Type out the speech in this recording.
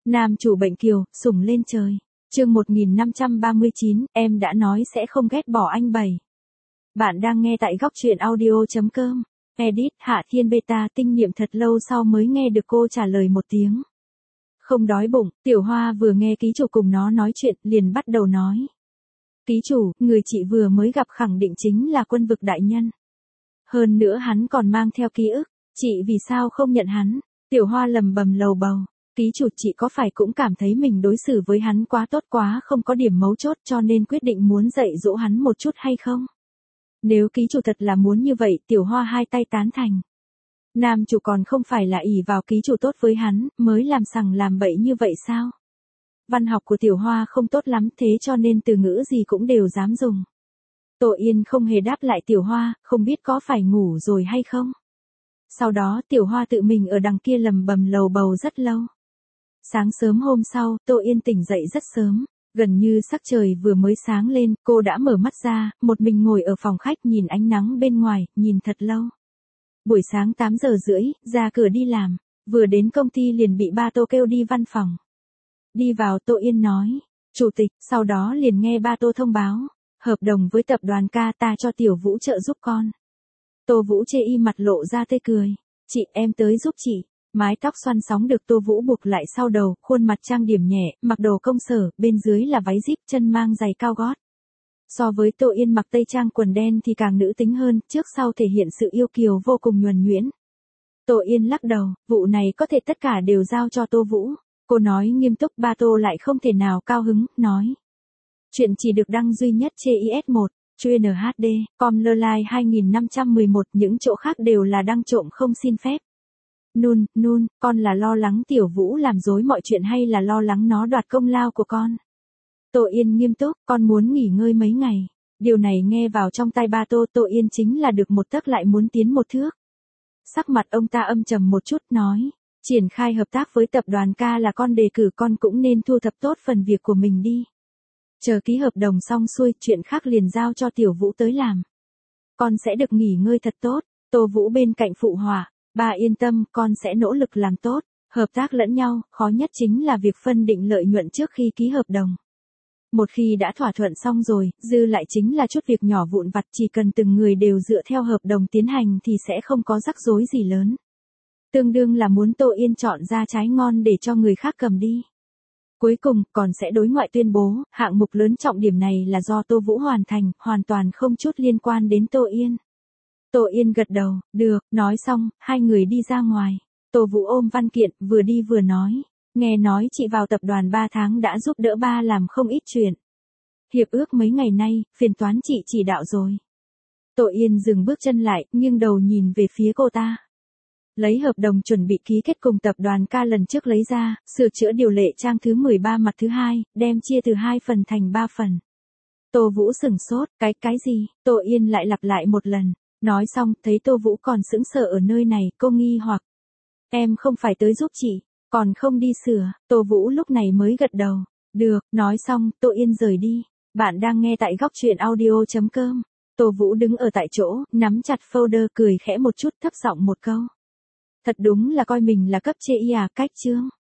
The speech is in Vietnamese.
Nam chủ bệnh kiều, sủng lên trời. Chương 1539, em đã nói sẽ không ghét bỏ anh 7. Bạn đang nghe tại góc truyện audio.com. Edit, Hạ Thiên Beta tinh niệm thật lâu sau mới nghe được cô trả lời một tiếng. Không đói bụng, Tiểu Hoa vừa nghe ký chủ cùng nó nói chuyện, liền bắt đầu nói. Ký chủ, người chị vừa mới gặp khẳng định chính là Quân Vực đại nhân. Hơn nữa hắn còn mang theo ký ức, chị vì sao không nhận hắn? Tiểu Hoa lầm bầm lầu bầu. Ký chủ, chị có phải cũng cảm thấy mình đối xử với hắn quá tốt quá không có điểm mấu chốt cho nên quyết định muốn dạy dỗ hắn một chút hay không? Nếu ký chủ thật là muốn như vậy, Tiểu Hoa hai tay tán thành. Nam chủ còn không phải là ỷ vào ký chủ tốt với hắn, mới làm sằng làm bậy như vậy sao? Văn học của Tiểu Hoa không tốt lắm thế cho nên từ ngữ gì cũng đều dám dùng. Tô Yên không hề đáp lại Tiểu Hoa, không biết có phải ngủ rồi hay không. Sau đó Tiểu Hoa tự mình ở đằng kia lầm bầm lầu bầu rất lâu. Sáng sớm hôm sau, Tô Yên tỉnh dậy rất sớm, gần như sắc trời vừa mới sáng lên, cô đã mở mắt ra, một mình ngồi ở phòng khách nhìn ánh nắng bên ngoài, nhìn thật lâu. Buổi sáng 8 giờ rưỡi, ra cửa đi làm, vừa đến công ty liền bị ba Tô kêu đi văn phòng. Đi vào Tô Yên nói, chủ tịch, sau đó liền nghe ba Tô thông báo, hợp đồng với tập đoàn Ca ta cho Tiểu Vũ trợ giúp con. Tô Vũ chê y mặt lộ ra tươi cười, chị em tới giúp chị. Mái tóc xoăn sóng được Tô Vũ buộc lại sau đầu, khuôn mặt trang điểm nhẹ, mặc đồ công sở, bên dưới là váy zip, chân mang giày cao gót. So với Tô Yên mặc tây trang quần đen thì càng nữ tính hơn, trước sau thể hiện sự yêu kiều vô cùng nhuần nhuyễn. Tô Yên lắc đầu, vụ này có thể tất cả đều giao cho Tô Vũ. Cô nói nghiêm túc, ba Tô lại không thể nào cao hứng, nói. Chuyện chỉ được đăng duy nhất trên IS1, chuyên HD, com.line 2511, những chỗ khác đều là đăng trộm không xin phép. Nun, con là lo lắng Tiểu Vũ làm rối mọi chuyện hay là lo lắng nó đoạt công lao của con? Tô Yên nghiêm túc, con muốn nghỉ ngơi mấy ngày. Điều này nghe vào trong tai ba Tô, Tô Yên chính là được một tấc lại muốn tiến một thước. Sắc mặt ông ta âm trầm một chút, nói, triển khai hợp tác với tập đoàn Ca là con đề cử, con cũng nên thu thập tốt phần việc của mình đi. Chờ ký hợp đồng xong xuôi, chuyện khác liền giao cho Tiểu Vũ tới làm. Con sẽ được nghỉ ngơi thật tốt. Tô Vũ bên cạnh phụ họa. Ba yên tâm, con sẽ nỗ lực làm tốt, hợp tác lẫn nhau, khó nhất chính là việc phân định lợi nhuận trước khi ký hợp đồng. Một khi đã thỏa thuận xong rồi, dư lại chính là chút việc nhỏ vụn vặt, chỉ cần từng người đều dựa theo hợp đồng tiến hành thì sẽ không có rắc rối gì lớn. Tương đương là muốn Tô Yên chọn ra trái ngon để cho người khác cầm đi. Cuối cùng, còn sẽ đối ngoại tuyên bố, hạng mục lớn trọng điểm này là do Tô Vũ hoàn thành, hoàn toàn không chút liên quan đến Tô Yên. Tô Yên gật đầu, được, nói xong, hai người đi ra ngoài. Tô Vũ ôm văn kiện, vừa đi vừa nói. Nghe nói chị vào tập đoàn 3 tháng đã giúp đỡ ba làm không ít chuyện. Hiệp ước mấy ngày nay, phiền toán chị chỉ đạo rồi. Tô Yên dừng bước chân lại, nghiêng đầu nhìn về phía cô ta. Lấy hợp đồng chuẩn bị ký kết cùng tập đoàn Ca lần trước lấy ra, sửa chữa điều lệ trang thứ 13 mặt thứ 2, đem chia từ 2 phần thành 3 phần. Tô Vũ sửng sốt, cái gì? Tô Yên lại lặp lại một lần. Nói xong, thấy Tô Vũ còn sững sờ ở nơi này, cô nghi hoặc. Em không phải tới giúp chị, còn không đi sửa. Tô Vũ lúc này mới gật đầu. Được, nói xong, Tô Yên rời đi. Bạn đang nghe tại góc truyện audio.com. Tô Vũ đứng ở tại chỗ, nắm chặt folder, cười khẽ một chút, thấp giọng một câu. Thật đúng là coi mình là cấp chê y à, cách chương.